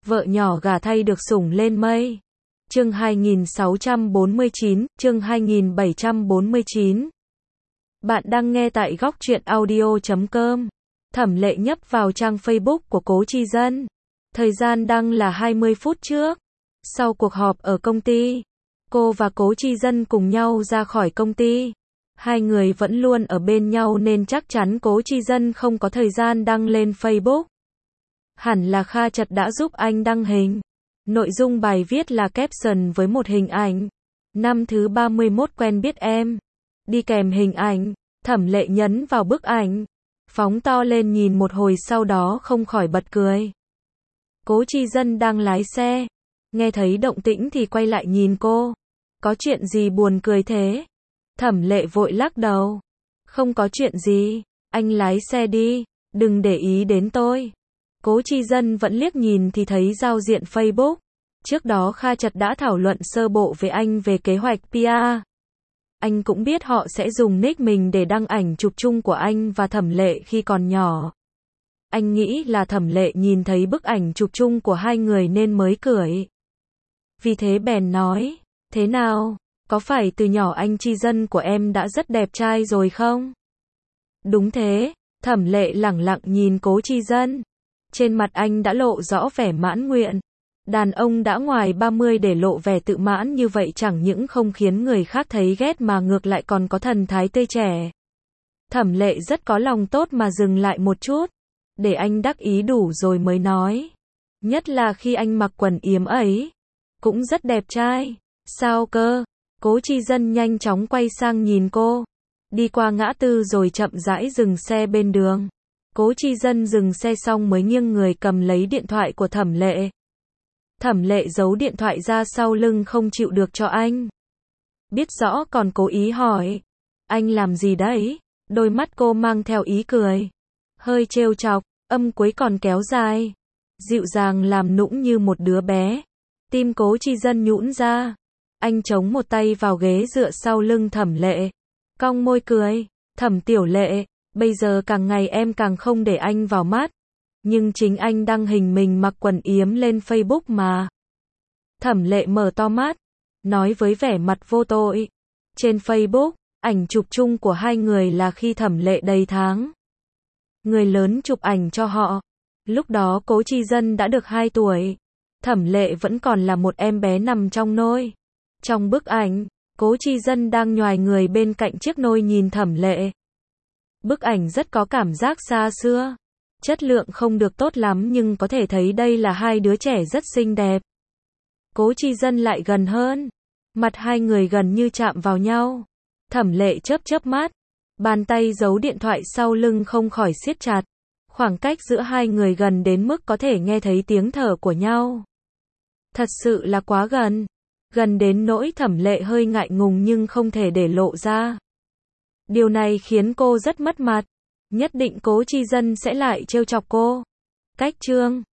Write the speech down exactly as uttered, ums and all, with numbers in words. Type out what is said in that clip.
Vợ nhỏ gả thay được sủng lên mây. Chương hai nghìn sáu trăm bốn mươi chín, chương hai nghìn bảy trăm bốn mươi chín. Bạn đang nghe tại góc truyện audio chấm com. Thẩm Lệ nhấp vào trang Facebook của Cố Chi Dân. Thời gian đăng là hai mươi phút trước. Sau cuộc họp ở công ty, cô và Cố Chi Dân cùng nhau ra khỏi công ty. Hai người vẫn luôn ở bên nhau nên chắc chắn Cố Chi Dân không có thời gian đăng lên Facebook. Hẳn là Kha Chật đã giúp anh đăng hình. Nội dung bài viết là caption với một hình ảnh. Năm thứ ba mươi mốt quen biết em. Đi kèm hình ảnh, Thẩm Lệ nhấn vào bức ảnh. Phóng to lên nhìn một hồi sau đó không khỏi bật cười. Cố Chi Dân đang lái xe. Nghe thấy động tĩnh thì quay lại nhìn cô. Có chuyện gì buồn cười thế? Thẩm Lệ vội lắc đầu. Không có chuyện gì, anh lái xe đi, đừng để ý đến tôi. Cố Chi Dân vẫn liếc nhìn thì thấy giao diện Facebook. Trước đó Kha Chật đã thảo luận sơ bộ với anh về kế hoạch pê e. Anh cũng biết họ sẽ dùng nick mình để đăng ảnh chụp chung của anh và Thẩm Lệ khi còn nhỏ. Anh nghĩ là Thẩm Lệ nhìn thấy bức ảnh chụp chung của hai người nên mới cười. Vì thế bèn nói, thế nào, có phải từ nhỏ anh Chi Dân của em đã rất đẹp trai rồi không? Đúng thế, Thẩm Lệ lẳng lặng nhìn Cố Chi Dân. Trên mặt anh đã lộ rõ vẻ mãn nguyện. Đàn ông đã ngoài ba mươi để lộ vẻ tự mãn như vậy chẳng những không khiến người khác thấy ghét mà ngược lại còn có thần thái tươi trẻ. Thẩm Lệ rất có lòng tốt mà dừng lại một chút. Để anh đắc ý đủ rồi mới nói. Nhất là khi anh mặc quần yếm ấy. Cũng rất đẹp trai. Sao cơ? Cố Chi Dân nhanh chóng quay sang nhìn cô. Đi qua ngã tư rồi chậm rãi dừng xe bên đường. Cố Chi Dân dừng xe xong mới nghiêng người cầm lấy điện thoại của Thẩm Lệ. Thẩm Lệ giấu điện thoại ra sau lưng không chịu được cho anh. Biết rõ còn cố ý hỏi. Anh làm gì đấy? Đôi mắt cô mang theo ý cười. Hơi trêu chọc, âm cuối còn kéo dài. Dịu dàng làm nũng như một đứa bé. Tim Cố Chi Dân nhũn ra. Anh chống một tay vào ghế dựa sau lưng Thẩm Lệ. Cong môi cười. Thẩm Tiểu Lệ, bây giờ càng ngày em càng không để anh vào mắt. Nhưng chính anh đăng hình mình mặc quần yếm lên Facebook mà. Thẩm Lệ mở to mắt. Nói với vẻ mặt vô tội. Trên Facebook, ảnh chụp chung của hai người là khi Thẩm Lệ đầy tháng. Người lớn chụp ảnh cho họ. Lúc đó Cố Chi Dân đã được hai tuổi. Thẩm Lệ vẫn còn là một em bé nằm trong nôi. Trong bức ảnh, Cố Chi Dân đang nhoài người bên cạnh chiếc nôi nhìn Thẩm Lệ. Bức ảnh rất có cảm giác xa xưa. Chất lượng không được tốt lắm nhưng có thể thấy đây là hai đứa trẻ rất xinh đẹp. Cố Chi Dân lại gần hơn. Mặt hai người gần như chạm vào nhau. Thẩm Lệ chớp chớp mắt. Bàn tay giấu điện thoại sau lưng không khỏi siết chặt. Khoảng cách giữa hai người gần đến mức có thể nghe thấy tiếng thở của nhau. Thật sự là quá gần. Gần đến nỗi Thẩm Lệ hơi ngại ngùng nhưng không thể để lộ ra. Điều này khiến cô rất mất mặt. Nhất định Cố Chi Dân sẽ lại trêu chọc cô. Cách chương